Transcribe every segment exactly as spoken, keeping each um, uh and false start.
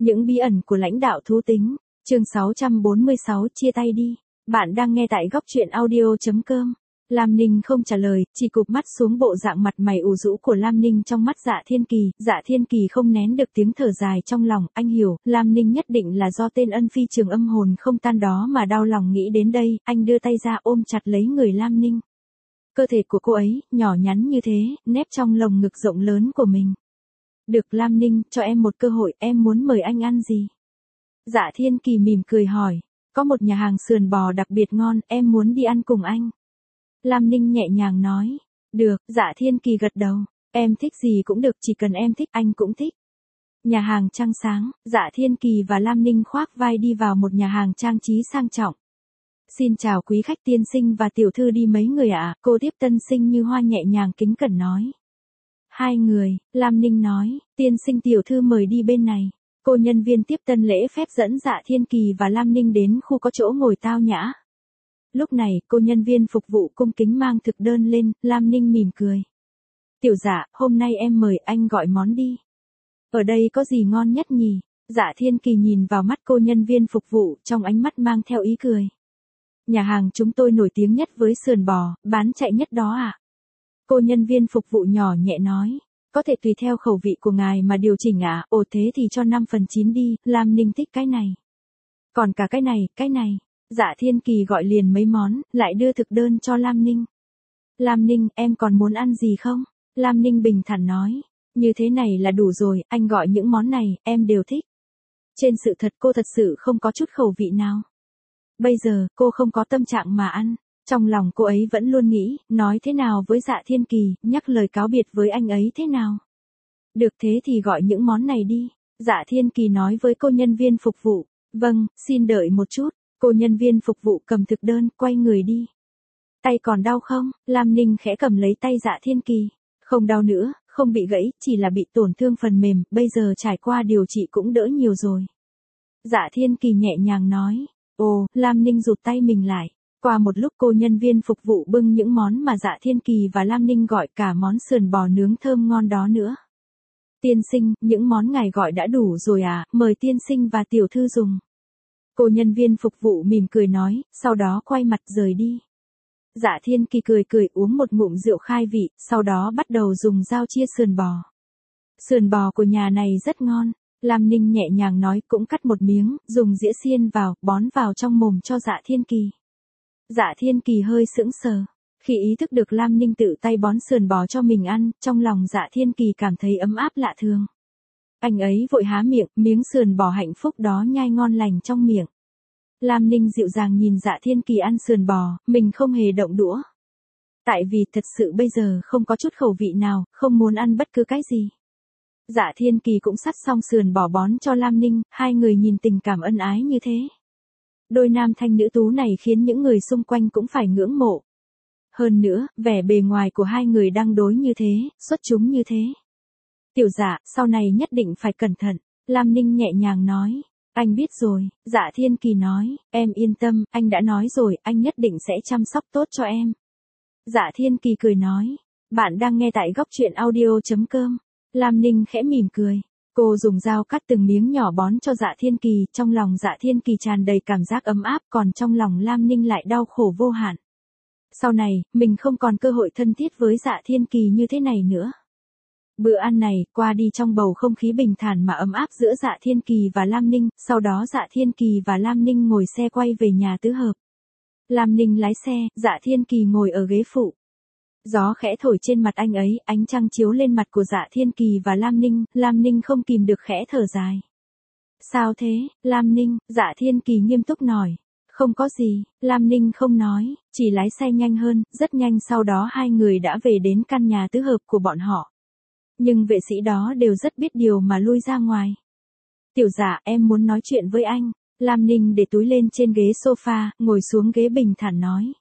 Những bí ẩn của lãnh đạo thú tính, chương sáu trăm bốn mươi sáu chia tay đi. Bạn đang nghe tại góc truyện audio.com. Lam Ninh không trả lời, chỉ cụp mắt xuống bộ dạng mặt mày ủ rũ của Lam Ninh trong mắt Dạ Thiên Kỳ. Dạ Thiên Kỳ không nén được tiếng thở dài trong lòng, anh hiểu, Lam Ninh nhất định là do tên ân phi trường âm hồn không tan đó mà đau lòng nghĩ đến đây, anh đưa tay ra ôm chặt lấy người Lam Ninh. Cơ thể của cô ấy, nhỏ nhắn như thế, nép trong lồng ngực rộng lớn của mình. Được Lam Ninh, cho em một cơ hội, em muốn mời anh ăn gì? Dạ Thiên Kỳ mỉm cười hỏi, có một nhà hàng sườn bò đặc biệt ngon, em muốn đi ăn cùng anh. Lam Ninh nhẹ nhàng nói, được, Dạ Thiên Kỳ gật đầu, em thích gì cũng được, chỉ cần em thích, anh cũng thích. Nhà hàng trăng sáng, Dạ Thiên Kỳ và Lam Ninh khoác vai đi vào một nhà hàng trang trí sang trọng. Xin chào quý khách, tiên sinh và tiểu thư đi mấy người ạ, à? Cô tiếp tân sinh như hoa nhẹ nhàng kính cẩn nói. Hai người, Lam Ninh nói, tiên sinh tiểu thư mời đi bên này. Cô nhân viên tiếp tân lễ phép dẫn Dạ Thiên Kỳ và Lam Ninh đến khu có chỗ ngồi tao nhã. Lúc này, cô nhân viên phục vụ cung kính mang thực đơn lên, Lam Ninh mỉm cười. Tiểu Dạ, hôm nay em mời anh gọi món đi. Ở đây có gì ngon nhất nhỉ? Dạ Thiên Kỳ nhìn vào mắt cô nhân viên phục vụ, trong ánh mắt mang theo ý cười. Nhà hàng chúng tôi nổi tiếng nhất với sườn bò, bán chạy nhất đó ạ. À? Cô nhân viên phục vụ nhỏ nhẹ nói, có thể tùy theo khẩu vị của ngài mà điều chỉnh ạ, à? Ồ thế thì cho năm phần chín đi, Lam Ninh thích cái này. Còn cả cái này, cái này. Dạ Thiên Kỳ gọi liền mấy món, lại đưa thực đơn cho Lam Ninh. Lam Ninh, em còn muốn ăn gì không? Lam Ninh bình thản nói, như thế này là đủ rồi, anh gọi những món này, em đều thích. Trên sự thật cô thật sự không có chút khẩu vị nào. Bây giờ, cô không có tâm trạng mà ăn. Trong lòng cô ấy vẫn luôn nghĩ, nói thế nào với Dạ Thiên Kỳ, nhắc lời cáo biệt với anh ấy thế nào. Được thế thì gọi những món này đi. Dạ Thiên Kỳ nói với cô nhân viên phục vụ. Vâng, xin đợi một chút. Cô nhân viên phục vụ cầm thực đơn, quay người đi. Tay còn đau không? Lam Ninh khẽ cầm lấy tay Dạ Thiên Kỳ. Không đau nữa, không bị gãy, chỉ là bị tổn thương phần mềm, bây giờ trải qua điều trị cũng đỡ nhiều rồi. Dạ Thiên Kỳ nhẹ nhàng nói. Ồ, Lam Ninh rụt tay mình lại. Qua một lúc cô nhân viên phục vụ bưng những món mà Dạ Thiên Kỳ và Lam Ninh gọi, cả món sườn bò nướng thơm ngon đó nữa. Tiên sinh, những món ngài gọi đã đủ rồi à, mời tiên sinh và tiểu thư dùng. Cô nhân viên phục vụ mỉm cười nói, sau đó quay mặt rời đi. Dạ Thiên Kỳ cười cười uống một ngụm rượu khai vị, sau đó bắt đầu dùng dao chia sườn bò. Sườn bò của nhà này rất ngon. Lam Ninh nhẹ nhàng nói, cũng cắt một miếng, dùng dĩa xiên vào, bón vào trong mồm cho Dạ Thiên Kỳ. Dạ Thiên Kỳ hơi sững sờ. Khi ý thức được Lam Ninh tự tay bón sườn bò cho mình ăn, trong lòng Dạ Thiên Kỳ cảm thấy ấm áp lạ thường. Anh ấy vội há miệng, miếng sườn bò hạnh phúc đó nhai ngon lành trong miệng. Lam Ninh dịu dàng nhìn Dạ Thiên Kỳ ăn sườn bò, mình không hề động đũa. Tại vì thật sự bây giờ không có chút khẩu vị nào, không muốn ăn bất cứ cái gì. Dạ Thiên Kỳ cũng sắt xong sườn bò bón cho Lam Ninh, hai người nhìn tình cảm ân ái như thế. Đôi nam thanh nữ tú này khiến những người xung quanh cũng phải ngưỡng mộ. Hơn nữa, vẻ bề ngoài của hai người đang đối như thế, xuất chúng như thế. Tiểu Dạ, sau này nhất định phải cẩn thận, Lam Ninh nhẹ nhàng nói. Anh biết rồi, Dạ Thiên Kỳ nói, em yên tâm, anh đã nói rồi, anh nhất định sẽ chăm sóc tốt cho em. Dạ Thiên Kỳ cười nói, bạn đang nghe tại góc truyện audio.com. Lam Ninh khẽ mỉm cười. Cô dùng dao cắt từng miếng nhỏ bón cho Dạ Thiên Kỳ, trong lòng Dạ Thiên Kỳ tràn đầy cảm giác ấm áp, còn trong lòng Lam Ninh lại đau khổ vô hạn. Sau này, mình không còn cơ hội thân thiết với Dạ Thiên Kỳ như thế này nữa. Bữa ăn này, qua đi trong bầu không khí bình thản mà ấm áp giữa Dạ Thiên Kỳ và Lam Ninh, sau đó Dạ Thiên Kỳ và Lam Ninh ngồi xe quay về nhà tứ hợp. Lam Ninh lái xe, Dạ Thiên Kỳ ngồi ở ghế phụ. Gió khẽ thổi trên mặt anh ấy, ánh trăng chiếu lên mặt của Dạ Thiên Kỳ và Lam Ninh, Lam Ninh không kìm được khẽ thở dài. Sao thế, Lam Ninh? Dạ Thiên Kỳ nghiêm túc nói. Không có gì, Lam Ninh không nói, chỉ lái xe nhanh hơn, rất nhanh sau đó hai người đã về đến căn nhà tứ hợp của bọn họ. Nhưng vệ sĩ đó đều rất biết điều mà lui ra ngoài. Tiểu Dạ, em muốn nói chuyện với anh. Lam Ninh để túi lên trên ghế sofa, ngồi xuống ghế bình thản nói.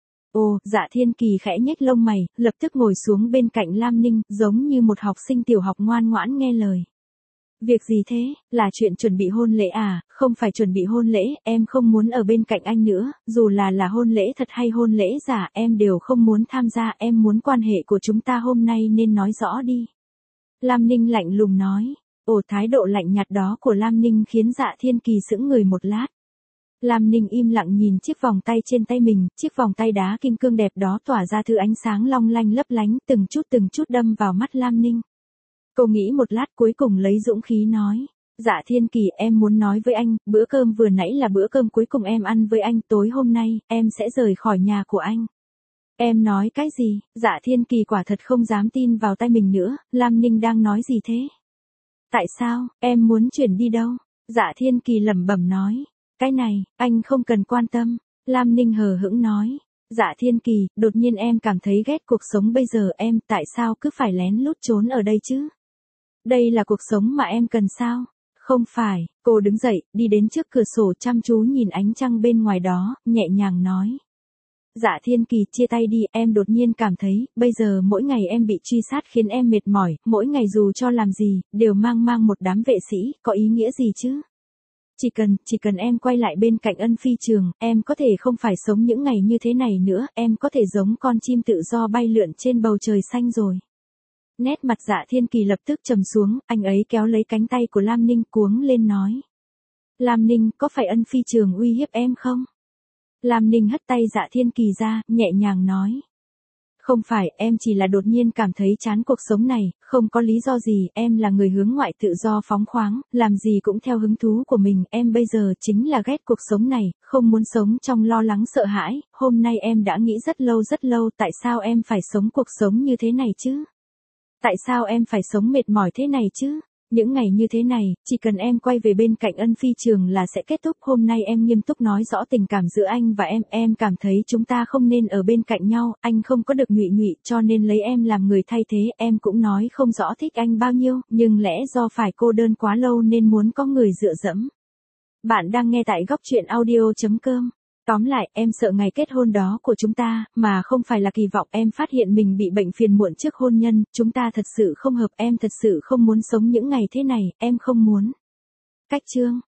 Ồ, Dạ Thiên Kỳ khẽ nhếch lông mày, lập tức ngồi xuống bên cạnh Lam Ninh, giống như một học sinh tiểu học ngoan ngoãn nghe lời. Việc gì thế, là chuyện chuẩn bị hôn lễ à, không phải chuẩn bị hôn lễ, em không muốn ở bên cạnh anh nữa, dù là là hôn lễ thật hay hôn lễ giả, em đều không muốn tham gia, em muốn quan hệ của chúng ta hôm nay nên nói rõ đi. Lam Ninh lạnh lùng nói, Ồ, thái độ lạnh nhạt đó của Lam Ninh khiến Dạ Thiên Kỳ sững người một lát. Lam Ninh im lặng nhìn chiếc vòng tay trên tay mình, chiếc vòng tay đá kim cương đẹp đó tỏa ra thứ ánh sáng long lanh lấp lánh, từng chút từng chút đâm vào mắt Lam Ninh. Cô nghĩ một lát cuối cùng lấy dũng khí nói. Dạ Thiên Kỳ, em muốn nói với anh, bữa cơm vừa nãy là bữa cơm cuối cùng em ăn với anh, tối hôm nay, em sẽ rời khỏi nhà của anh. Em nói cái gì? Dạ Thiên Kỳ quả thật không dám tin vào tay mình nữa, Lam Ninh đang nói gì thế? Tại sao, em muốn chuyển đi đâu? Dạ Thiên Kỳ lẩm bẩm nói. Cái này, anh không cần quan tâm. Lam Ninh hờ hững nói. Dạ Thiên Kỳ, đột nhiên em cảm thấy ghét cuộc sống bây giờ em, tại sao cứ phải lén lút trốn ở đây chứ? Đây là cuộc sống mà em cần sao? Không phải, cô đứng dậy, đi đến trước cửa sổ chăm chú nhìn ánh trăng bên ngoài đó, nhẹ nhàng nói. Dạ Thiên Kỳ, chia tay đi, em đột nhiên cảm thấy, bây giờ mỗi ngày em bị truy sát khiến em mệt mỏi, mỗi ngày dù cho làm gì, đều mang mang một đám vệ sĩ, có ý nghĩa gì chứ? Chỉ cần, chỉ cần em quay lại bên cạnh Ân Phi Trường, em có thể không phải sống những ngày như thế này nữa, em có thể giống con chim tự do bay lượn trên bầu trời xanh rồi. Nét mặt Dạ Thiên Kỳ lập tức trầm xuống, anh ấy kéo lấy cánh tay của Lam Ninh cuống lên nói. Lam Ninh, có phải Ân Phi Trường uy hiếp em không? Lam Ninh hất tay Dạ Thiên Kỳ ra, nhẹ nhàng nói. Không phải, em chỉ là đột nhiên cảm thấy chán cuộc sống này, không có lý do gì, em là người hướng ngoại tự do phóng khoáng, làm gì cũng theo hứng thú của mình, em bây giờ chính là ghét cuộc sống này, không muốn sống trong lo lắng sợ hãi, hôm nay em đã nghĩ rất lâu rất lâu tại sao em phải sống cuộc sống như thế này chứ? Tại sao em phải sống mệt mỏi thế này chứ? Những ngày như thế này, chỉ cần em quay về bên cạnh Ân Phi Trường là sẽ kết thúc. Hôm nay em nghiêm túc nói rõ tình cảm giữa anh và em, em cảm thấy chúng ta không nên ở bên cạnh nhau, anh không có được nhụy nhụy cho nên lấy em làm người thay thế, em cũng nói không rõ thích anh bao nhiêu, nhưng lẽ do phải cô đơn quá lâu nên muốn có người dựa dẫm. Bạn đang nghe tại góc truyện audio chấm com. Tóm lại, em sợ ngày kết hôn đó của chúng ta, mà không phải là kỳ vọng em phát hiện mình bị bệnh phiền muộn trước hôn nhân, chúng ta thật sự không hợp, em thật sự không muốn sống những ngày thế này, em không muốn. Cách chương